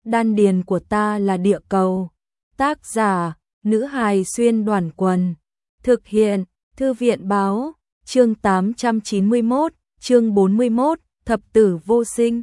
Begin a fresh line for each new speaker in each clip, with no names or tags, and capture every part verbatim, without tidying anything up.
đan điền của ta là địa cầu. Tác giả, nữ hài xuyên đoàn quần. Thực hiện, thư viện báo, chương tám trăm chín mươi mốt, chương bốn mươi mốt, thập tử vô sinh.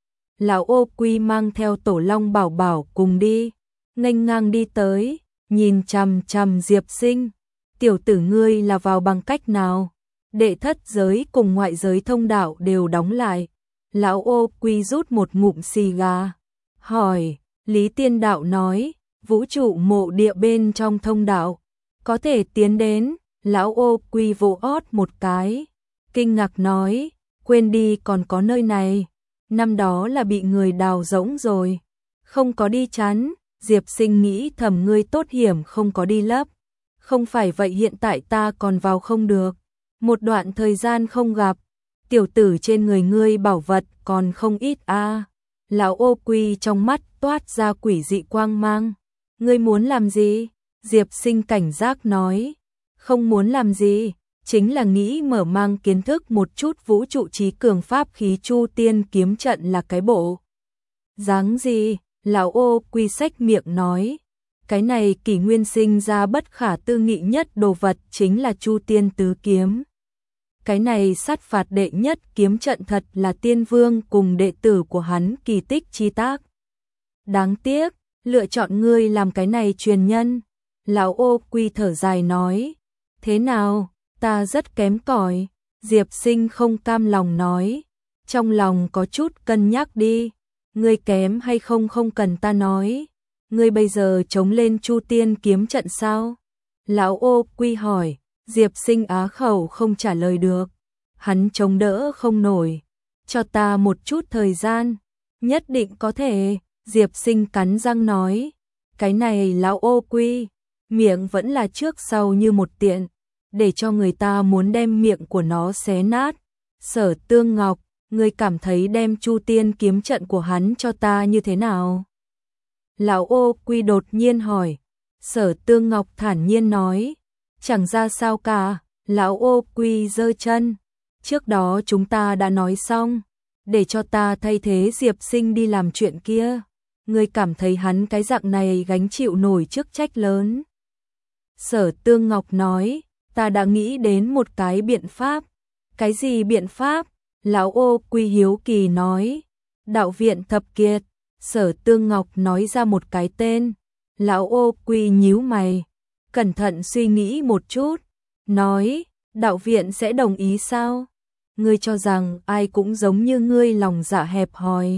Lão Ô Quy mang theo Tổ Long Bảo Bảo cùng đi, nghênh ngang đi tới, nhìn chằm chằm Diệp Sinh. Tiểu tử ngươi là vào bằng cách nào? Đệ thất giới cùng ngoại giới thông đạo đều đóng lại. Lão Ô Quy rút một ngụm xì gà, hỏi. Lý Tiên Đạo nói, vũ trụ mộ địa bên trong thông đạo, có thể tiến đến. Lão Ô Quy vỗ ót một cái, kinh ngạc nói, quên đi còn có nơi này, năm đó là bị người đào rỗng rồi, không có đi chắn. Diệp Sinh nghĩ thầm, ngươi tốt hiểm không có đi lấp, không phải vậy hiện tại ta còn vào không được. Một đoạn thời gian không gặp, tiểu tử trên người ngươi bảo vật còn không ít a. À. Lão Ô Quy trong mắt toát ra quỷ dị quang mang. Ngươi muốn làm gì? Diệp Sinh cảnh giác nói. Không muốn làm gì, chính là nghĩ mở mang kiến thức một chút vũ trụ trí cường pháp khí Chu Tiên kiếm trận là cái bộ dáng gì. Lão Ô Quy xách miệng nói, cái này kỷ nguyên sinh ra bất khả tư nghị nhất đồ vật chính là Chu Tiên tứ kiếm. Cái này sát phạt đệ nhất kiếm trận thật là Tiên Vương cùng đệ tử của hắn kỳ tích chi tác. Đáng tiếc, lựa chọn ngươi làm cái này truyền nhân. Lão Ô Quy thở dài nói, thế nào, ta rất kém cỏi. Diệp Sinh không cam lòng nói, trong lòng có chút cân nhắc đi, ngươi kém hay không không cần ta nói. Ngươi bây giờ chống lên Chu Tiên kiếm trận sao? Lão Ô Quy hỏi. Diệp Sinh á khẩu không trả lời được, hắn chống đỡ không nổi. Cho ta một chút thời gian, nhất định có thể. Diệp Sinh cắn răng nói, cái này Lão Ô Quy, miệng vẫn là trước sau như một tiện, để cho người ta muốn đem miệng của nó xé nát. Sở Tương Ngọc, ngươi cảm thấy đem Chu Tiên kiếm trận của hắn cho ta như thế nào? Lão Ô Quy đột nhiên hỏi. Sở Tương Ngọc thản nhiên nói, chẳng ra sao cả. Lão Ô Quy giơ chân, trước đó chúng ta đã nói xong, để cho ta thay thế Diệp Sinh đi làm chuyện kia. Ngươi cảm thấy hắn cái dạng này gánh chịu nổi chức trách lớn? Sở Tương Ngọc nói, ta đã nghĩ đến một cái biện pháp. Cái gì biện pháp? Lão Ô Quy hiếu kỳ nói, Đạo viện thập kiệt. Sở Tương Ngọc nói ra một cái tên. Lão Ô Quy nhíu mày, cẩn thận suy nghĩ một chút, nói, đạo viện sẽ đồng ý sao? Ngươi cho rằng ai cũng giống như ngươi lòng dạ hẹp hòi?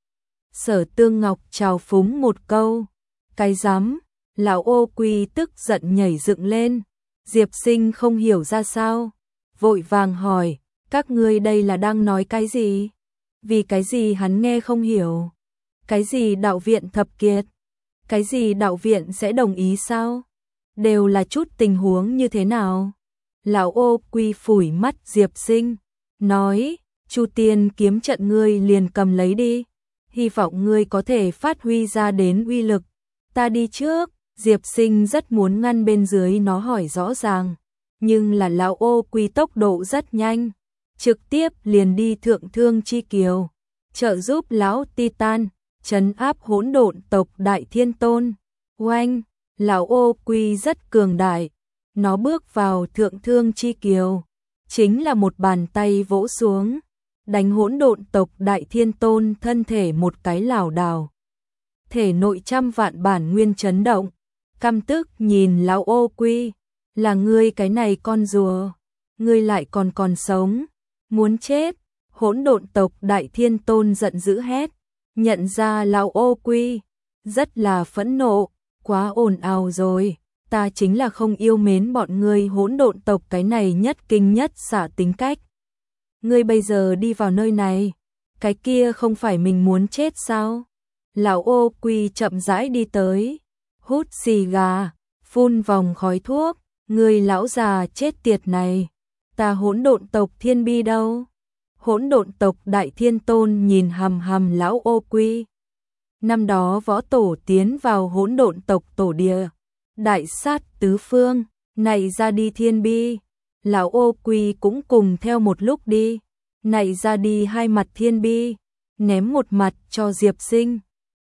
Sở Tương Ngọc trào phúng một câu, cái dám. Lão Ô Quy tức giận nhảy dựng lên. Diệp Sinh không hiểu ra sao, vội vàng hỏi, các ngươi đây là đang nói cái gì? Vì cái gì hắn nghe không hiểu? Cái gì đạo viện thập kiệt? Cái gì đạo viện sẽ đồng ý sao? Đều là chút tình huống như thế nào? Lão Ô Quy phủi mắt Diệp Sinh, nói, Chu Tiên kiếm trận ngươi liền cầm lấy đi, hy vọng ngươi có thể phát huy ra đến uy lực. Ta đi trước. Diệp Sinh rất muốn ngăn bên dưới nó hỏi rõ ràng, nhưng là Lão Ô Quy tốc độ rất nhanh, trực tiếp liền đi Thượng Thương Chi Kiều, trợ giúp Lão Titan trấn áp hỗn độn tộc Đại Thiên Tôn. Oanh, Lão Ô Quy rất cường đại, nó bước vào Thượng Thương Chi Kiều, chính là một bàn tay vỗ xuống, đánh hỗn độn tộc Đại Thiên Tôn thân thể một cái lảo đảo, thể nội trăm vạn bản nguyên chấn động. Căm tức nhìn Lão Ô Quy, là ngươi cái này con rùa, ngươi lại còn còn sống, muốn chết. Hỗn độn tộc Đại Thiên Tôn giận dữ hét, nhận ra Lão Ô Quy, rất là phẫn nộ, quá ồn ào rồi, ta chính là không yêu mến bọn ngươi hỗn độn tộc cái này nhất kinh nhất xả tính cách. Ngươi bây giờ đi vào nơi này, cái kia không phải mình muốn chết sao? Lão Ô Quy chậm rãi đi tới, hút xì gà, phun vòng khói thuốc, ngươi lão già chết tiệt này, ta hỗn độn tộc Thiên Bi đâu? Hỗn độn tộc Đại Thiên Tôn nhìn hằm hằm Lão Ô Quy. Năm đó võ tổ tiến vào hỗn độn tộc tổ địa, đại sát tứ phương, này ra đi Thiên Bi, Lão Ô Quy cũng cùng theo một lúc đi, này ra đi hai mặt Thiên Bi, ném một mặt cho Diệp Sinh.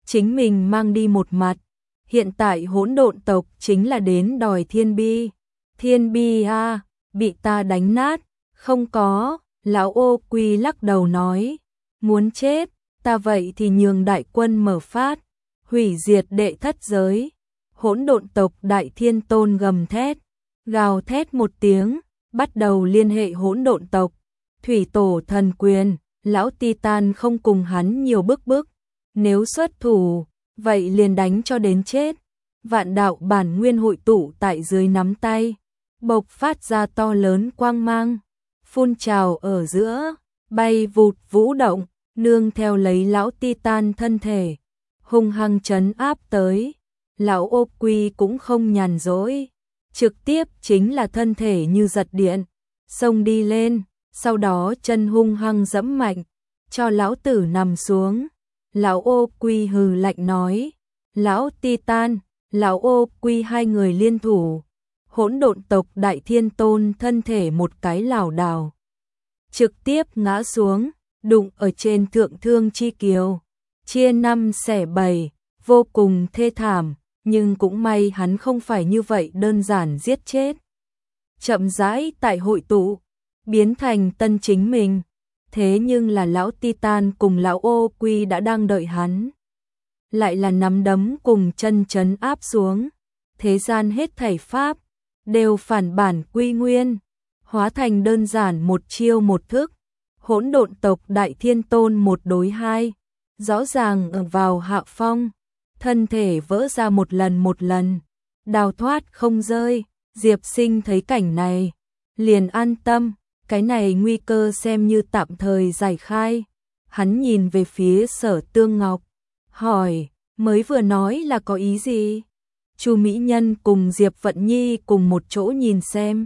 chính mình mang đi một mặt. Hiện tại hỗn độn tộc chính là đến đòi thiên bi. Thiên bi a, bị ta đánh nát. Không có, lão ô quy lắc đầu nói. Muốn chết, ta vậy thì nhường đại quân mở phát. Hủy diệt đệ thất giới. Hỗn độn tộc đại thiên tôn gầm thét. Gào thét một tiếng, bắt đầu liên hệ hỗn độn tộc. Thủy tổ thần quyền, lão Titan không cùng hắn nhiều bức bức. Nếu xuất thủ, vậy liền đánh cho đến chết. Vạn đạo bản nguyên hội tụ tại dưới nắm tay, bộc phát ra to lớn quang mang, phun trào ở giữa, bay vụt vũ động, nương theo lấy lão Titan thân thể, hung hăng trấn áp tới. Lão ô quy cũng không nhàn rỗi, trực tiếp chính là thân thể như giật điện, xông đi lên, sau đó chân hung hăng giẫm mạnh, cho lão tử nằm xuống. Lão ô quy hừ lạnh nói, lão Titan, lão ô quy hai người liên thủ, hỗn độn tộc đại thiên tôn thân thể một cái lảo đảo, trực tiếp ngã xuống, đụng ở trên thượng thương chi kiều, chia năm xẻ bảy, vô cùng thê thảm, nhưng cũng may hắn không phải như vậy đơn giản giết chết. Chậm rãi tại hội tụ, biến thành tân chính mình. Thế nhưng là lão Titan cùng lão ô quy đã đang đợi hắn. Lại là nắm đấm cùng chân trấn áp xuống. Thế gian hết thảy pháp, đều phản bản quy nguyên. Hóa thành đơn giản một chiêu một thức. Hỗn độn tộc đại thiên tôn một đối hai. Rõ ràng ở vào hạ phong. Thân thể vỡ ra một lần một lần. Đào thoát không rơi. Diệp Sinh thấy cảnh này, liền an tâm. Cái này nguy cơ xem như tạm thời giải khai. Hắn nhìn về phía Sở Tương Ngọc, hỏi, mới vừa nói là có ý gì? Chu Mỹ Nhân cùng Diệp Vận Nhi cùng một chỗ nhìn xem.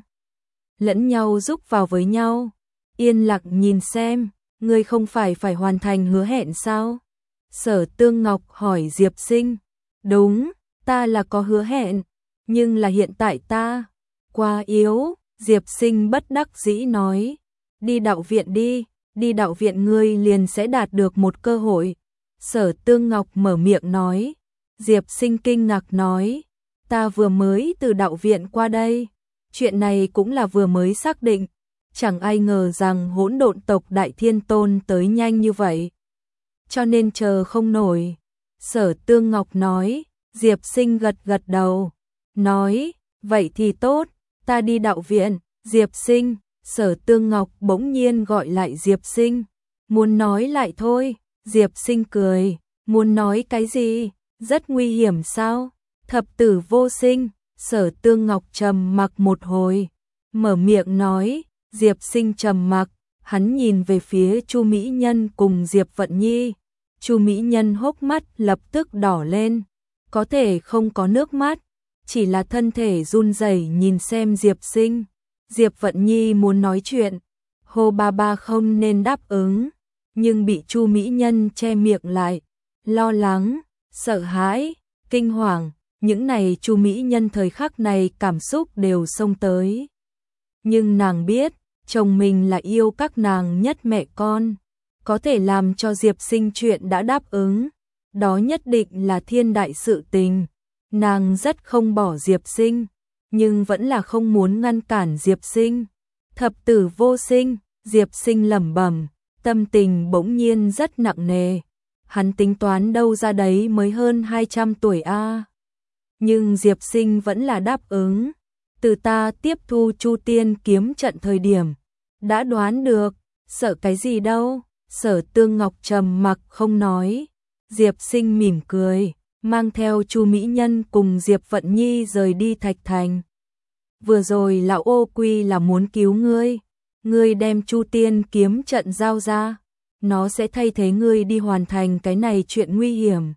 Lẫn nhau giúp vào với nhau. Yên lặng nhìn xem, ngươi không phải phải hoàn thành hứa hẹn sao? Sở Tương Ngọc hỏi Diệp Sinh. Đúng, ta là có hứa hẹn, nhưng là hiện tại ta quá yếu. Diệp Sinh bất đắc dĩ nói, đi đạo viện đi, đi đạo viện ngươi liền sẽ đạt được một cơ hội. Sở Tương Ngọc mở miệng nói. Diệp Sinh kinh ngạc nói, ta vừa mới từ đạo viện qua đây, chuyện này cũng là vừa mới xác định, chẳng ai ngờ rằng hỗn độn tộc đại thiên tôn tới nhanh như vậy, cho nên chờ không nổi. Sở Tương Ngọc nói. Diệp Sinh gật gật đầu, nói, vậy thì tốt. Ta đi đạo viện. Diệp Sinh, Sở Tương Ngọc bỗng nhiên gọi lại Diệp Sinh. Muốn nói lại thôi. Diệp Sinh cười, muốn nói cái gì? Rất nguy hiểm sao? Thập tử vô sinh. Sở Tương Ngọc trầm mặc một hồi, mở miệng nói. Diệp Sinh trầm mặc, hắn nhìn về phía Chu Mỹ Nhân cùng Diệp Vận Nhi. Chu Mỹ Nhân hốc mắt lập tức đỏ lên, có thể không có nước mắt, chỉ là thân thể run rẩy nhìn xem Diệp Sinh. Diệp Vận Nhi muốn nói chuyện, Hồ Ba Ba không nên đáp ứng, nhưng bị Chu Mỹ Nhân che miệng lại. Lo lắng, sợ hãi, kinh hoàng, những này Chu Mỹ Nhân thời khắc này cảm xúc đều xông tới. Nhưng nàng biết, chồng mình là yêu các nàng nhất mẹ con, có thể làm cho Diệp Sinh chuyện đã đáp ứng, đó nhất định là thiên đại sự tình. Nàng rất không bỏ Diệp Sinh, nhưng vẫn là không muốn ngăn cản Diệp Sinh. Thập tử vô sinh, Diệp Sinh lẩm bẩm, tâm tình bỗng nhiên rất nặng nề. Hắn tính toán đâu ra đấy mới hơn hai trăm tuổi a. À. Nhưng Diệp Sinh vẫn là đáp ứng. Từ ta tiếp thu Chu Tiên kiếm trận thời điểm, đã đoán được, sợ cái gì đâu. Sở Tương Ngọc trầm mặc không nói. Diệp Sinh mỉm cười, mang theo Chu Mỹ Nhân cùng Diệp Vận Nhi rời đi Thạch Thành. Vừa rồi lão ô quy là muốn cứu ngươi, ngươi đem Chu Tiên kiếm trận giao ra, nó sẽ thay thế ngươi đi hoàn thành cái này chuyện nguy hiểm,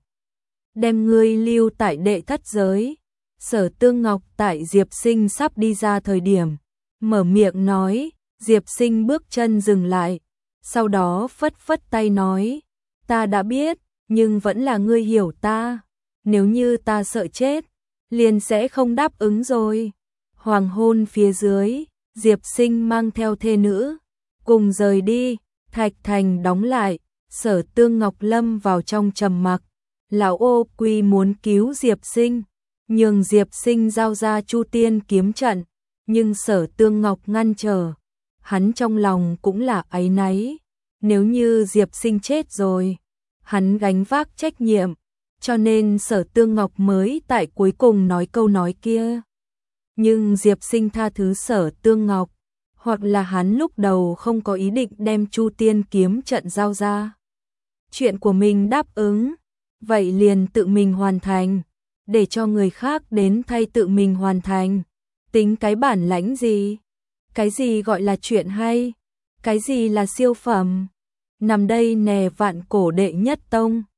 đem ngươi lưu tại đệ thất giới. Sở Tương Ngọc tại Diệp Sinh sắp đi ra thời điểm, mở miệng nói. Diệp Sinh bước chân dừng lại, sau đó phất phất tay nói, ta đã biết, nhưng vẫn là ngươi hiểu ta, nếu như ta sợ chết, liền sẽ không đáp ứng rồi. Hoàng hôn phía dưới, Diệp Sinh mang theo thê nữ, cùng rời đi. Thạch Thành đóng lại, Sở Tương Ngọc lâm vào trong trầm mặc, Lão Ô Quy muốn cứu Diệp Sinh, nhường Diệp Sinh giao ra Chu Tiên kiếm trận, nhưng Sở Tương Ngọc ngăn trở. Hắn trong lòng cũng là áy náy, nếu như Diệp Sinh chết rồi, hắn gánh vác trách nhiệm, cho nên Sở Tương Ngọc mới tại cuối cùng nói câu nói kia. Nhưng Diệp Sinh tha thứ Sở Tương Ngọc, hoặc là hắn lúc đầu không có ý định đem Chu Tiên kiếm trận giao ra. Chuyện của mình đáp ứng, vậy liền tự mình hoàn thành, để cho người khác đến thay tự mình hoàn thành. Tính cái bản lãnh gì? Cái gì gọi là chuyện hay? Cái gì là siêu phẩm? Nằm đây nè vạn cổ đệ nhất tông.